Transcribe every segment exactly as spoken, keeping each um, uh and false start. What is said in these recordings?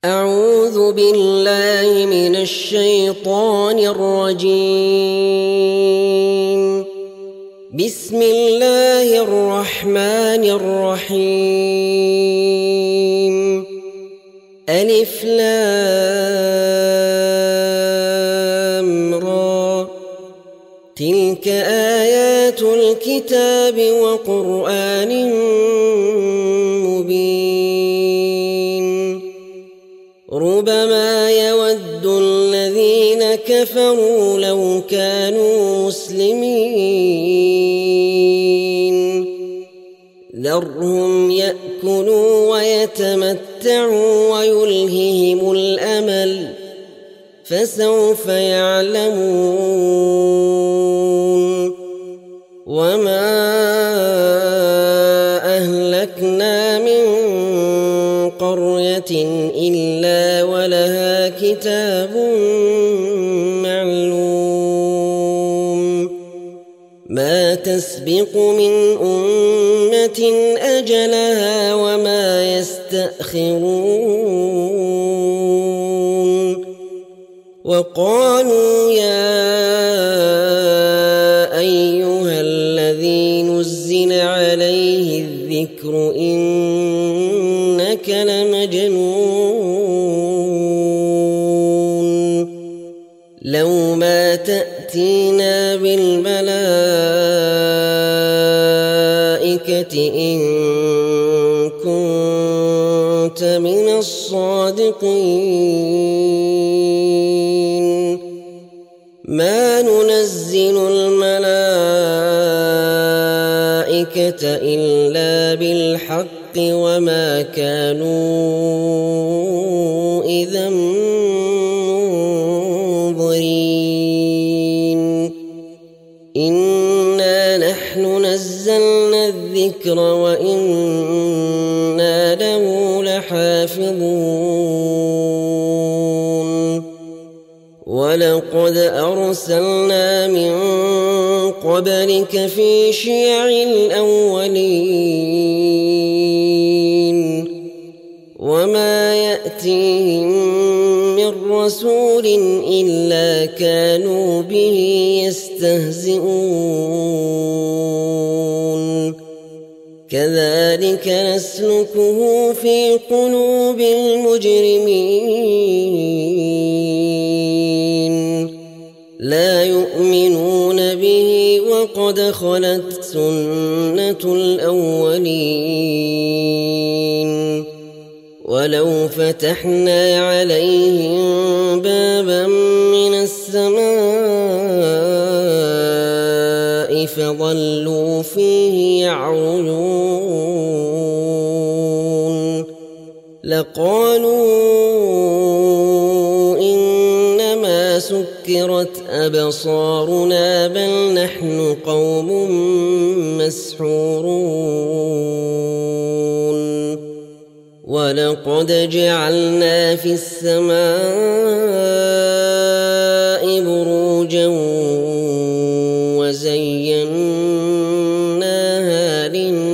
أعوذ بالله من الشيطان الرجيم. بسم الله الرحمن الرحيم. ألف لام را، تلك آيات الكتاب وقرآن مبين. ربما يود الذين كفروا لو كانوا مسلمين. ذرهم يأكلوا ويتمتعوا ويلههم الأمل، فسوف يعلمون. وما أهلكنا من قرية إلا ولها كتاب معلوم. ما تسبق من أمة أجلها وما يستأخرون. وقالوا يا أيها الذي نزل عليه الذكر إنك لمجنون. لو ما تأتينا بالملائكة إن كنت من الصادقين. ما ننزل الملائكة إلا بالحق وما كانوا إذا منظرين. إنا نحن نزلنا الذكر وإنا له لحافظون. ولقد أرسلنا من قبلك في شيع الأولين. وما يأتيهم من رسول إلا كانوا به يستهزئون. كذلك نسلكه في قلوب المجرمين. لا يؤمنون به وقد خلت سنة الأولين. ولو فتحنا عليهم بابا من السماء فظلوا فيه يعرجون لقالوا إنما سكرت أبصارنا بل نحن قوم مسحورون. ولقد جعلنا في السماء بروجا وزيناها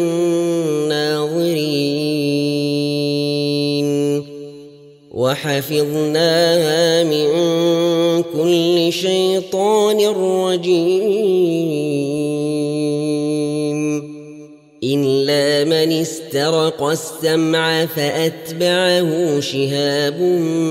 للناظرين وحفظناها من كل شيطان رجيم. إلا من استرق السمع فأتبعه شهاب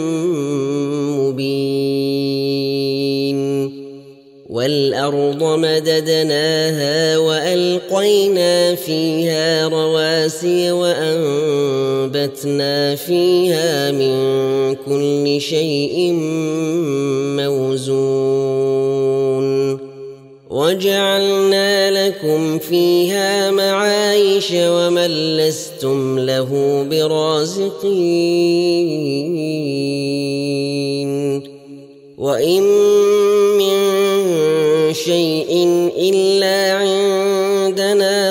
مبين. والأرض مددناها وألقينا فيها رواسي وأنبتنا فيها من كل شيء موزون. وجعلنا لكم فيها معايش ومن لستم له برازقين. وإن من شيء إلا عندنا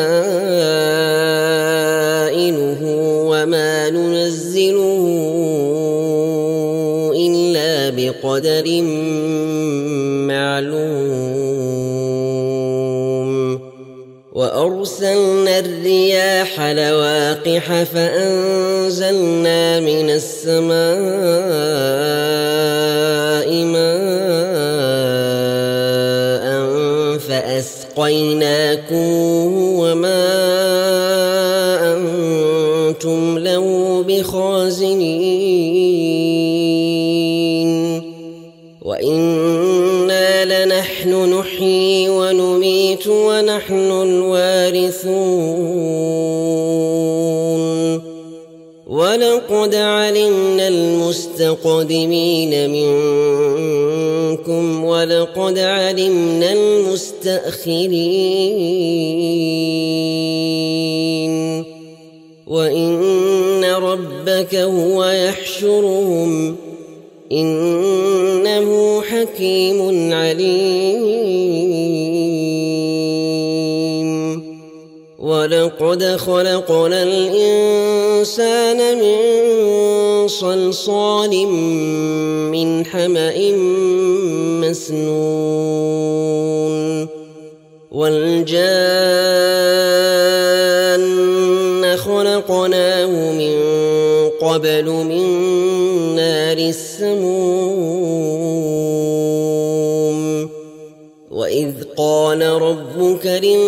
خزائنه وما ننزله إلا بقدر معلوم. وأرسلنا وأرسلنا الرياح لواقح فأنزلنا من السماء ماء فأسقيناكم وما أنتم له بخازنين وإنا لنحن نحيي ونميت ونحن الوارثون ولقد علمنا المستقدمين منكم ولقد علمنا المستأخرين وإن ربك هو يحشرهم إنه حكيم عليم ولقد خلقنا الإنسان من صلصال من حمأ مسنون والجان خلقناه من قبل من نار السموم وإذ قال ربك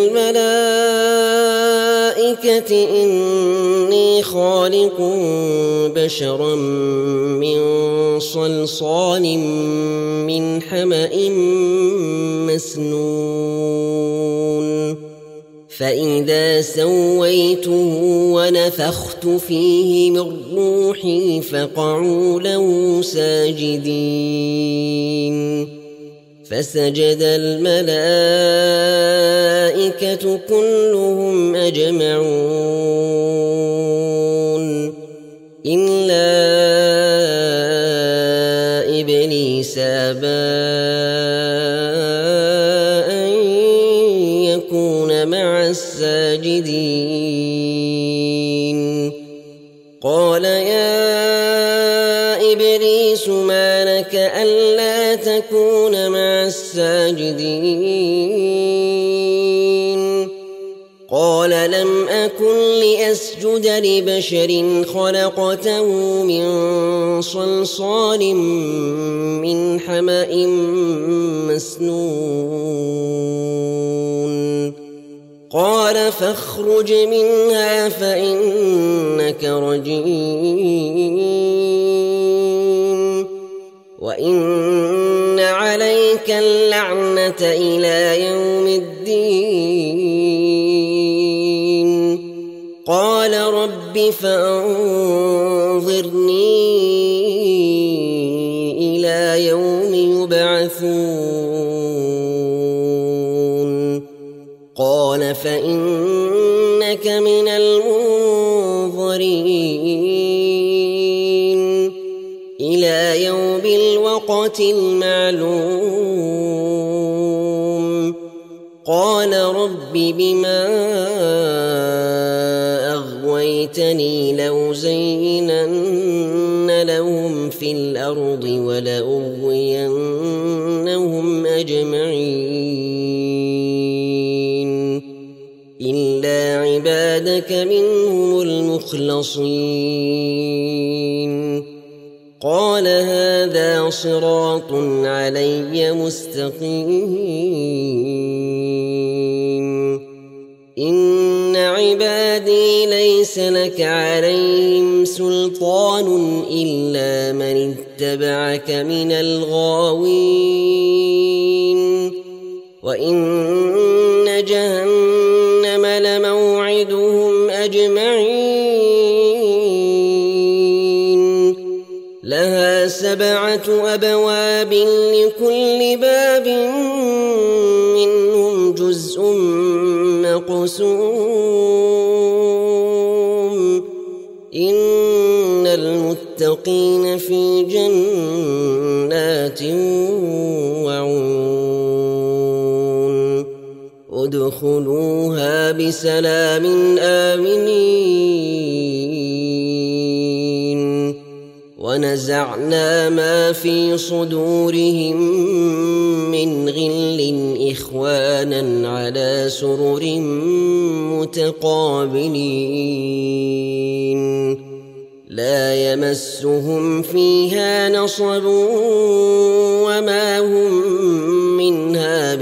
للملائكة إني خالق بشرا من صلصال من حمأ مسنون فإذا سويته ونفخت فيه من روحي فقعوا له ساجدين فسجد الملائكة كلهم أجمعون إلا إبليس أبى أن يكون مع الساجدين قال يا إبليس ما لك ألا تكون مع الساجدين قال لم أكن لأسجد لبشر خلقته من صلصال من حمأ مسنون قال فاخرج منها فإنك رجيم وإن عليك اللعنة إلى يوم الدين قال رب فأنظرني إلى يوم يبعثون قال فإنك من المنظرين إلى يوم الوقت المعلوم قال رب بما أغويتني لأزينن لهم في الأرض ولأغوينهم أجمعين إلا عبادك منهم المخلصين قال هذا صراط علي مستقيم إن عبادي ليس لك عليهم سلطان إلا من اتبعك من الغاوين وإن جهنم لموعدهم أجمعين لها سبعة أبواب لكل باب منهم جزء مقسوم إن المتقين في جنات وعيون ادخلوها بسلام آمنين ونزعنا ما في صدورهم من غل إخوانا على سرر متقابلين لا يمسهم فيها نصب وما هم منها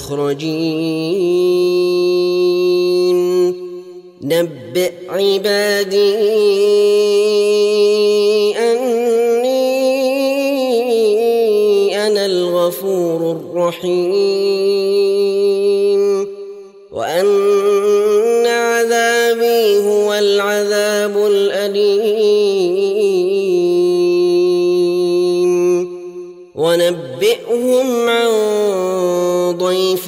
بمخرجين نبئ عبادي الغفور الرحيم وأن عذابي هو العذاب الأليم ونبئهم عن ضيف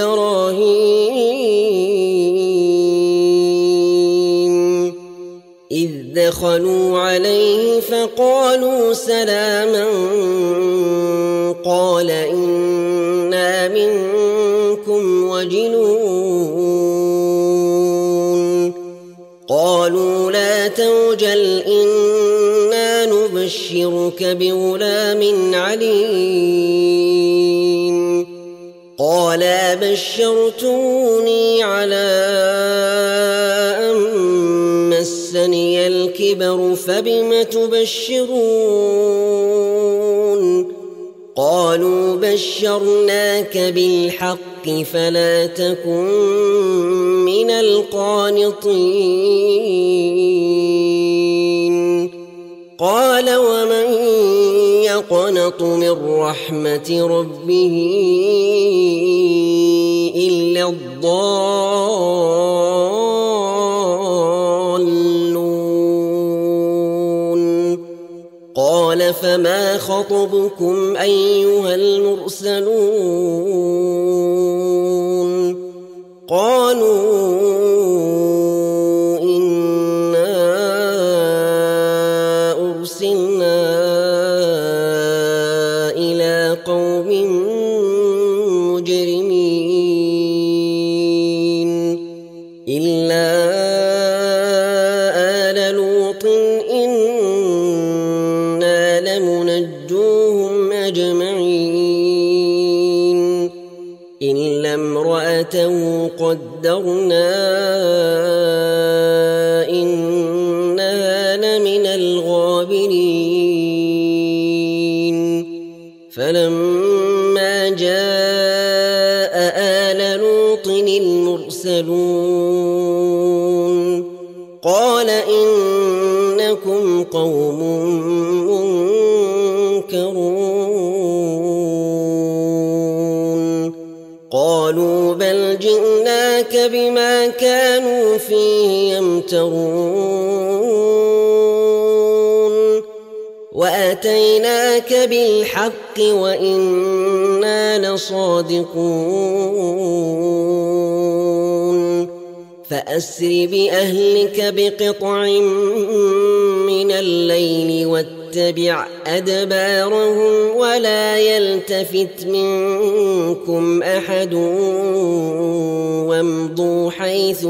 إبراهيم إذ دخلوا عليه فقالوا سلاما قال إنا منكم وجلون قالوا لا توجل إنا نبشرك بغلام عليم قال بشرتوني على أن مسني الكبر فبم تبشرون قالوا بشرناك بالحق فلا تكن من القانطين قال ومن يقنط من رحمة ربه إلا الضالون قال فما خطبكم أيها المرسلون قالوا إنا أرسلنا إلى قوم مجرمين إلا آل لوط إنا لمنجوهم أجمعين إلا امرأته قدرنا إنها لمن الغابرين فلما جاء آل لوط المرسلون قال إنكم قوم منكرون قالوا بل جئناك بما كانوا فيه يمترون وأتيناك بالحق وإنا لصادقون فأسر بأهلك بقطع من الليل واتبع أدبارهم ولا يلتفت منكم أحد وامضوا حيث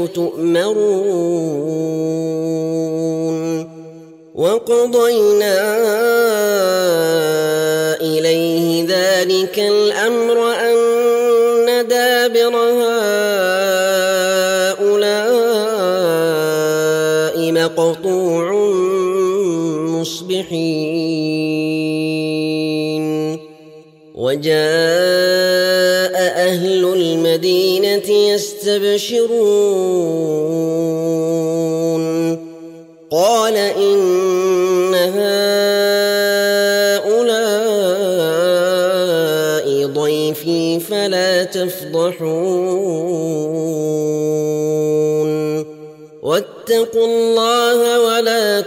تؤمرون وقضينا إليه ذلك الأمر أن دابر هؤلاء مقطوع مصبحين وجاء أهل المدينة يستبشرون قال إن هؤلاء ضيفي فلا تفضحون واتقوا الله ولا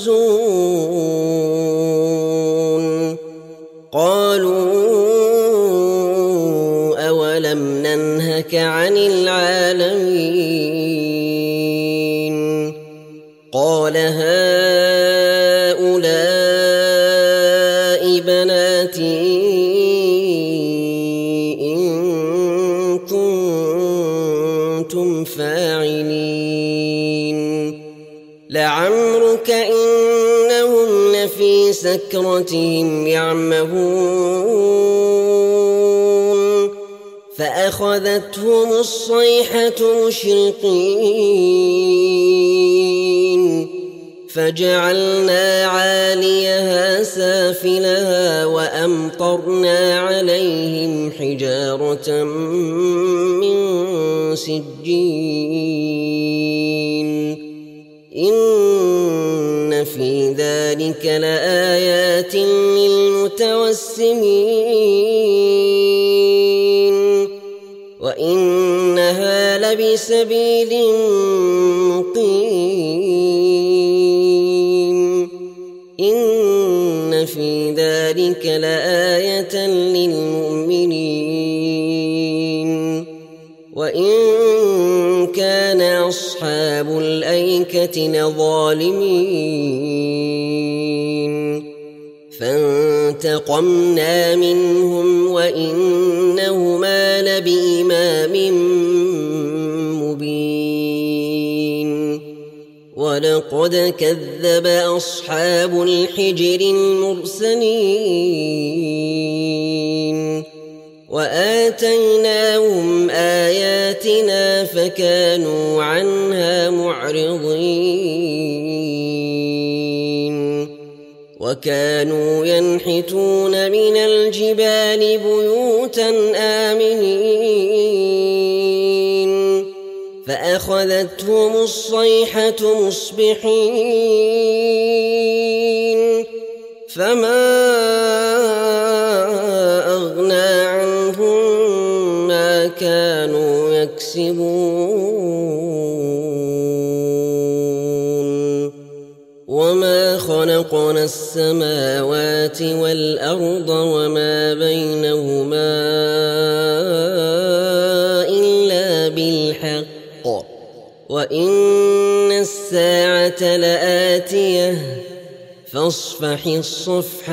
تخزون قالوا أولم ننهك عن العالمين قال هؤلاء بناتي إن كنتم فاعلين لعمرك إنهم لفي في سكرتهم يعمهون فأخذتهم الصيحة مشرقين فجعلنا عاليها سافلها وأمطرنا عليهم حجارة من سجين إن في ذلك لآيات للمتوسمين وإنها لبسبيل مقيم إن في ذلك لآية للمؤمنين وإن كان أصحاب الأيكة لظالمين فانتقمنا منهم وإنهما لبإمام مبين ولقد كذب أصحاب الحجر المرسلين وآتيناهم آياتنا فكانوا عنها معرضين وكانوا ينحتون من الجبال بيوتا آمنين فأخذتهم الصيحة مصبحين فما أغنى عنهم ما كانوا يكسبون وما خلقنا السماوات والأرض وما بينهما إلا بالحق وإن الساعة لآتية فاصفح الصفح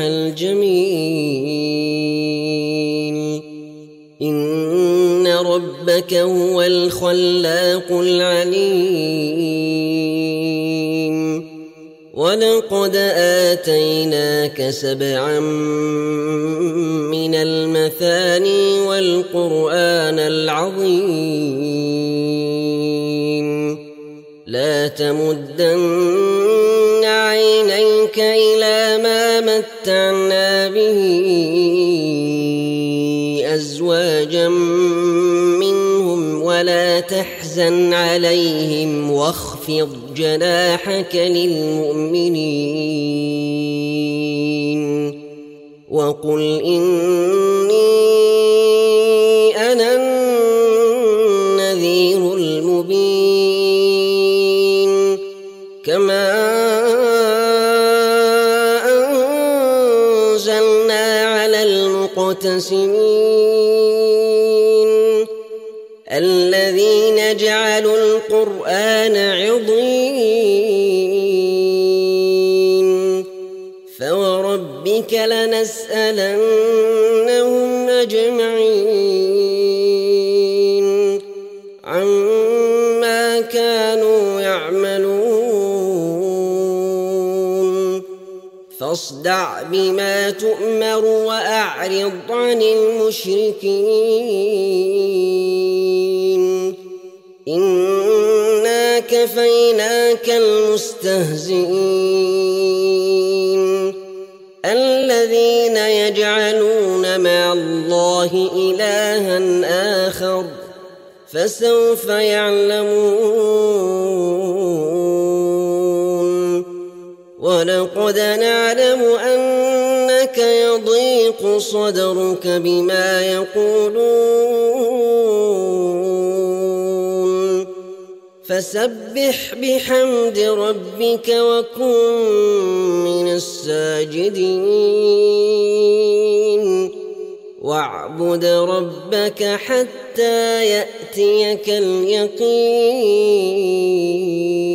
الجميل إن ربك هو الخلاق العليم ولقد آتيناك سبعا من المثاني والقرآن العظيم لا تمدن عينيك إلى ما متعنا به أزواجا منهم ولا تحزن عليهم واخفض جناحك للمؤمنين وقل إني أنا النذير المبين كما أنزلنا على المقتسمين الذين جعلوا القرآن عضين فوربك لنسألنهم أجمعين عما كانوا يعملون فاصدع بما تؤمر وأعرض عن المشركين إنا كفيناك المستهزئين الذين يجعلون مع الله إلها آخر فسوف يعلمون ولقد نعلم أنك يضيق صدرك بما يقولون فسبح بحمد ربك وكن من الساجدين واعبد ربك حتى يأتيك اليقين